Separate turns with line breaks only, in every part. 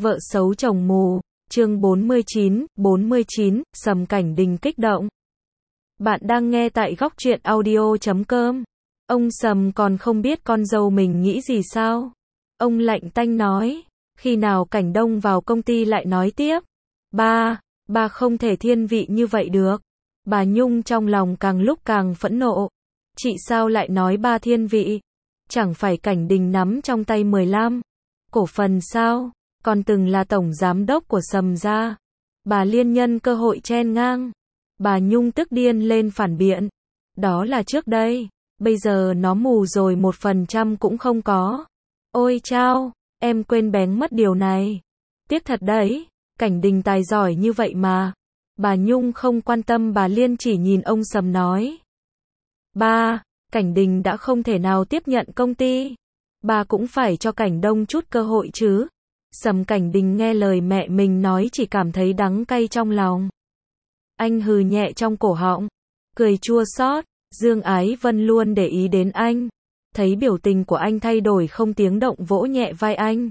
Vợ xấu chồng mù, chương 49, Sầm Cảnh Đình kích động. Bạn đang nghe tại góc truyện audio.com. Ông Sầm còn không biết con dâu mình nghĩ gì sao? Ông lạnh tanh nói, khi nào Cảnh Đông vào công ty lại nói tiếp. Ba không thể thiên vị như vậy được. Bà Nhung trong lòng càng lúc càng phẫn nộ. Chị sao lại nói ba thiên vị? Chẳng phải Cảnh Đình nắm trong tay 15 cổ phần sao? Còn từng là tổng giám đốc của Sầm gia. Bà liên nhân cơ hội chen ngang. Bà Nhung tức điên lên phản biện. Đó là trước đây, bây giờ nó mù rồi 1% cũng không có. Ôi chao, em quên bén mất điều này. Tiếc thật đấy, Cảnh Đình tài giỏi như vậy mà. Bà Nhung không quan tâm, bà Liên chỉ nhìn ông Sầm nói. Ba, Cảnh Đình đã không thể nào tiếp nhận công ty. Bà cũng phải cho Cảnh Đông chút cơ hội chứ. Sầm Cảnh Đình nghe lời mẹ mình nói chỉ cảm thấy đắng cay trong lòng. Anh hừ nhẹ trong cổ họng, cười chua xót. Dương Ái Vân luôn để ý đến anh. Thấy biểu tình của anh thay đổi không tiếng động vỗ nhẹ vai anh.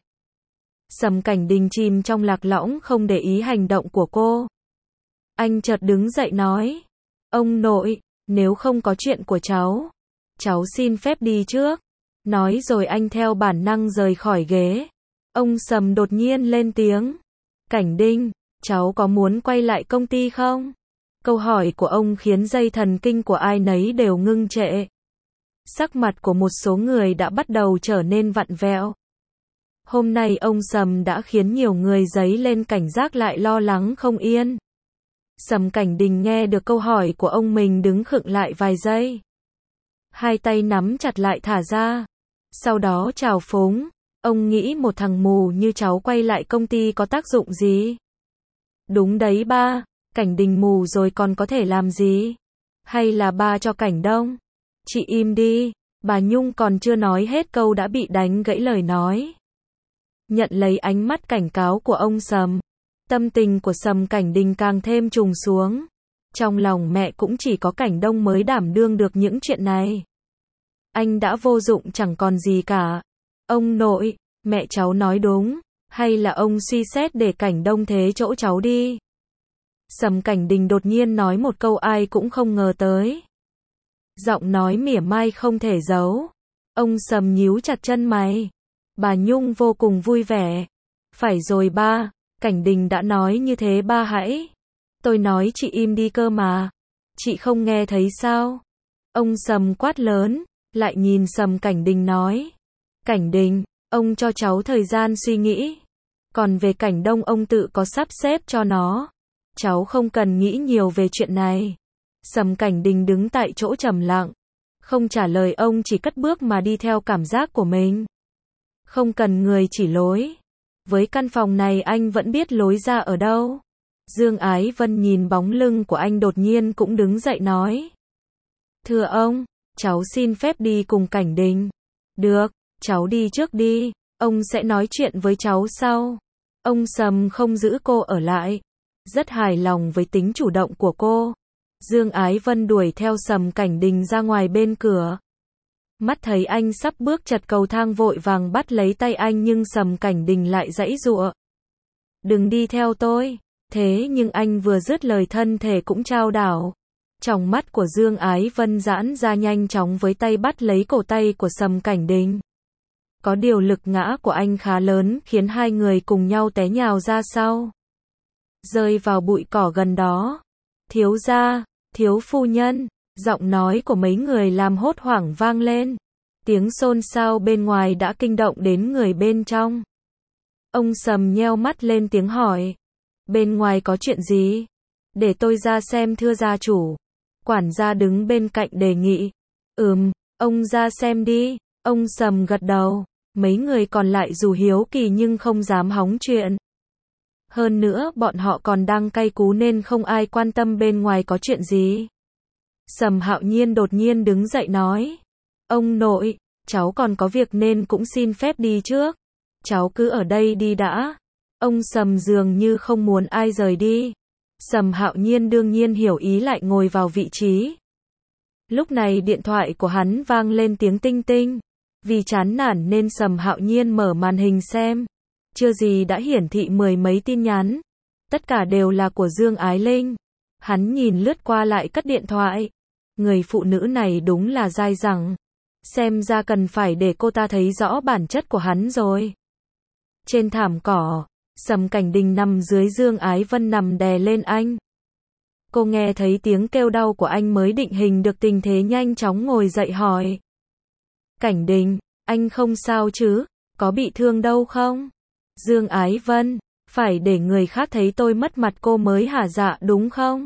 Sầm Cảnh Đình chìm trong lạc lõng không để ý hành động của cô. Anh chợt đứng dậy nói. Ông nội, nếu không có chuyện của cháu xin phép đi trước. Nói rồi anh theo bản năng rời khỏi ghế. Ông Sầm đột nhiên lên tiếng. Cảnh Đình, cháu có muốn quay lại công ty không? Câu hỏi của ông khiến dây thần kinh của ai nấy đều ngưng trệ. Sắc mặt của một số người đã bắt đầu trở nên vặn vẹo. Hôm nay ông Sầm đã khiến nhiều người dấy lên cảnh giác lại lo lắng không yên. Sầm Cảnh Đình nghe được câu hỏi của ông mình đứng khựng lại vài giây. Hai tay nắm chặt lại thả ra. Sau đó trào phúng. Ông nghĩ một thằng mù như cháu quay lại công ty có tác dụng gì? Đúng đấy ba, Cảnh Đình mù rồi còn có thể làm gì? Hay là ba cho Cảnh Đông? Chị im đi, bà Nhung còn chưa nói hết câu đã bị đánh gãy lời nói. Nhận lấy ánh mắt cảnh cáo của ông Sầm, tâm tình của Sầm Cảnh Đình càng thêm trùng xuống. Trong lòng mẹ cũng chỉ có Cảnh Đông mới đảm đương được những chuyện này. Anh đã vô dụng chẳng còn gì cả. Ông nội, mẹ cháu nói đúng, hay là ông suy xét để Cảnh Đông thế chỗ cháu đi? Sầm Cảnh Đình đột nhiên nói một câu ai cũng không ngờ tới. Giọng nói mỉa mai không thể giấu. Ông Sầm nhíu chặt chân mày. Bà Nhung vô cùng vui vẻ. Phải rồi ba, Cảnh Đình đã nói như thế ba hãy. Tôi nói chị im đi cơ mà. Chị không nghe thấy sao? Ông Sầm quát lớn, lại nhìn Sầm Cảnh Đình nói. Cảnh Đình, ông cho cháu thời gian suy nghĩ. Còn về Cảnh Đông ông tự có sắp xếp cho nó. Cháu không cần nghĩ nhiều về chuyện này. Sầm Cảnh Đình đứng tại chỗ trầm lặng. Không trả lời ông, chỉ cất bước mà đi theo cảm giác của mình. Không cần người chỉ lối. Với căn phòng này anh vẫn biết lối ra ở đâu. Dương Ái Vân nhìn bóng lưng của anh đột nhiên cũng đứng dậy nói. Thưa ông, cháu xin phép đi cùng Cảnh Đình. Được, cháu đi trước đi, ông sẽ nói chuyện với cháu sau. Ông Sầm không giữ cô ở lại. Rất hài lòng với tính chủ động của cô. Dương Ái Vân đuổi theo Sầm Cảnh Đình ra ngoài bên cửa. Mắt thấy anh sắp bước chật cầu thang vội vàng bắt lấy tay anh nhưng Sầm Cảnh Đình lại giãy giụa. Đừng đi theo tôi. Thế nhưng anh vừa dứt lời thân thể cũng chao đảo. Tròng mắt của Dương Ái Vân giãn ra nhanh chóng với tay bắt lấy cổ tay của Sầm Cảnh Đình. Có điều lực ngã của anh khá lớn khiến hai người cùng nhau té nhào ra sau. Rơi vào bụi cỏ gần đó. Thiếu gia, thiếu phu nhân, giọng nói của mấy người làm hốt hoảng vang lên. Tiếng xôn xao bên ngoài đã kinh động đến người bên trong. Ông Sầm nheo mắt lên tiếng hỏi. Bên ngoài có chuyện gì? Để tôi ra xem thưa gia chủ. Quản gia đứng bên cạnh đề nghị. Ông ra xem đi. Ông Sầm gật đầu. Mấy người còn lại dù hiếu kỳ nhưng không dám hóng chuyện. Hơn nữa bọn họ còn đang cay cú nên không ai quan tâm bên ngoài có chuyện gì. Sầm Hạo Nhiên đột nhiên đứng dậy nói. Ông nội, cháu còn có việc nên cũng xin phép đi trước. Cháu cứ ở đây đi đã. Ông Sầm dường như không muốn ai rời đi. Sầm Hạo Nhiên đương nhiên hiểu ý lại ngồi vào vị trí. Lúc này điện thoại của hắn vang lên tiếng tinh tinh. Vì chán nản nên Sầm Hạo Nhiên mở màn hình xem. chưa gì đã hiển thị mười mấy tin nhắn. Tất cả đều là của Dương Ái Linh. Hắn nhìn lướt qua lại cất điện thoại. Người phụ nữ này đúng là dai dẳng. Xem ra cần phải để cô ta thấy rõ bản chất của hắn rồi. Trên thảm cỏ, Sầm Cảnh Đình nằm dưới, Dương Ái Vân nằm đè lên anh. Cô nghe thấy tiếng kêu đau của anh mới định hình được tình thế, nhanh chóng ngồi dậy hỏi. Cảnh Đình, anh không sao chứ? Có bị thương đâu không? Dương Ái Vân, phải để người khác thấy tôi mất mặt cô mới hả dạ đúng không?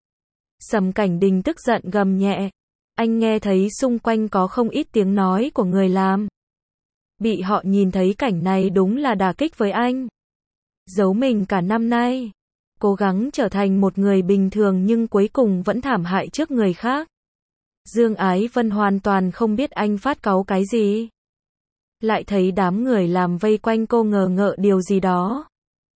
Sầm Cảnh Đình tức giận gầm nhẹ. Anh nghe thấy xung quanh có không ít tiếng nói của người làm. Bị họ nhìn thấy cảnh này đúng là đả kích với anh. Giấu mình cả năm nay, cố gắng trở thành một người bình thường nhưng cuối cùng vẫn thảm hại trước người khác. Dương Ái Vân hoàn toàn không biết anh phát cáu cái gì. Lại thấy đám người làm vây quanh cô ngờ ngợ điều gì đó.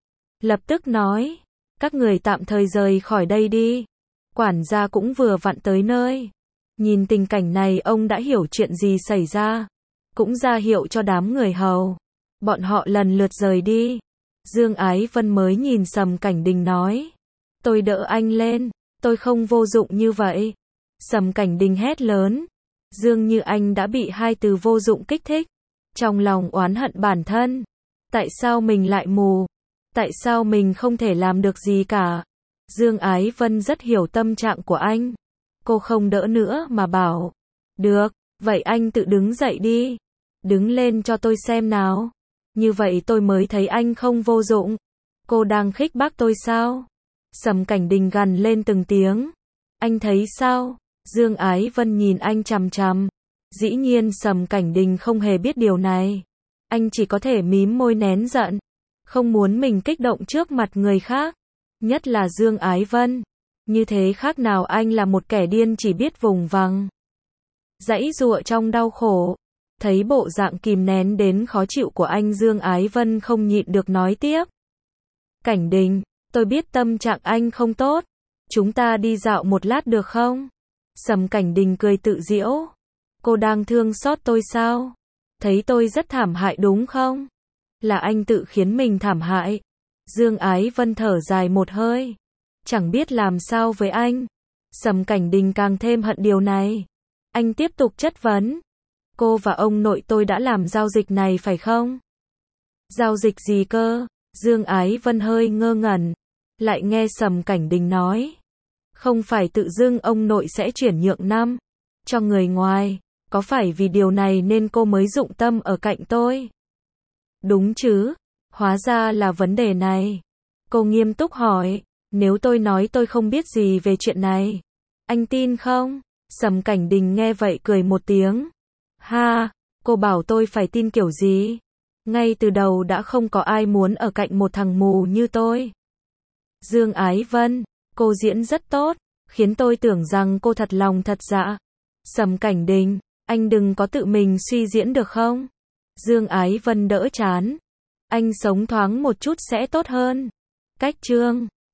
Lập tức nói, các người tạm thời rời khỏi đây đi. Quản gia cũng vừa vặn tới nơi. Nhìn tình cảnh này ông đã hiểu chuyện gì xảy ra. Cũng ra hiệu cho đám người hầu. Bọn họ lần lượt rời đi. Dương Ái Vân mới nhìn Sầm Cảnh Đình nói. Tôi đỡ anh lên. Tôi không vô dụng như vậy. Sầm Cảnh Đình hét lớn. Dương Như Anh đã bị hai từ vô dụng kích thích. Trong lòng oán hận bản thân. Tại sao mình lại mù? Tại sao mình không thể làm được gì cả? Dương Ái Vân rất hiểu tâm trạng của anh. Cô không đỡ nữa mà bảo. Được, vậy anh tự đứng dậy đi. Đứng lên cho tôi xem nào. Như vậy tôi mới thấy anh không vô dụng. Cô đang khích bác tôi sao? Sầm Cảnh Đình gằn lên từng tiếng. Anh thấy sao? Dương Ái Vân nhìn anh chằm chằm. Dĩ nhiên Sầm Cảnh Đình không hề biết điều này. Anh chỉ có thể mím môi nén giận. Không muốn mình kích động trước mặt người khác. Nhất là Dương Ái Vân. Như thế khác nào anh là một kẻ điên chỉ biết vùng vằng. Giãy giụa trong đau khổ. Thấy bộ dạng kìm nén đến khó chịu của anh, Dương Ái Vân không nhịn được nói tiếp. Cảnh Đình, tôi biết tâm trạng anh không tốt. Chúng ta đi dạo một lát được không? Sầm Cảnh Đình cười tự giễu. Cô đang thương xót tôi sao? Thấy tôi rất thảm hại đúng không? Là anh tự khiến mình thảm hại. Dương Ái Vân thở dài một hơi. Chẳng biết làm sao với anh. Sầm Cảnh Đình càng thêm hận điều này. Anh tiếp tục chất vấn. Cô và ông nội tôi đã làm giao dịch này phải không? Giao dịch gì cơ? Dương Ái Vân hơi ngơ ngẩn. Lại nghe Sầm Cảnh Đình nói. Không phải tự dưng ông nội sẽ chuyển nhượng năm cho người ngoài. Có phải vì điều này nên cô mới dụng tâm ở cạnh tôi? Đúng chứ? Hóa ra là vấn đề này. Cô nghiêm túc hỏi. Nếu tôi nói tôi không biết gì về chuyện này, anh tin không? Sầm Cảnh Đình nghe vậy cười một tiếng. Ha, cô bảo tôi phải tin kiểu gì? Ngay từ đầu đã không có ai muốn ở cạnh một thằng mù như tôi. Dương Ái Vân, cô diễn rất tốt, khiến tôi tưởng rằng cô thật lòng thật dạ. Sầm Cảnh Đình, anh đừng có tự mình suy diễn được không? Dương Ái Vân đỡ chán. Anh sống thoáng một chút sẽ tốt hơn. Cách chương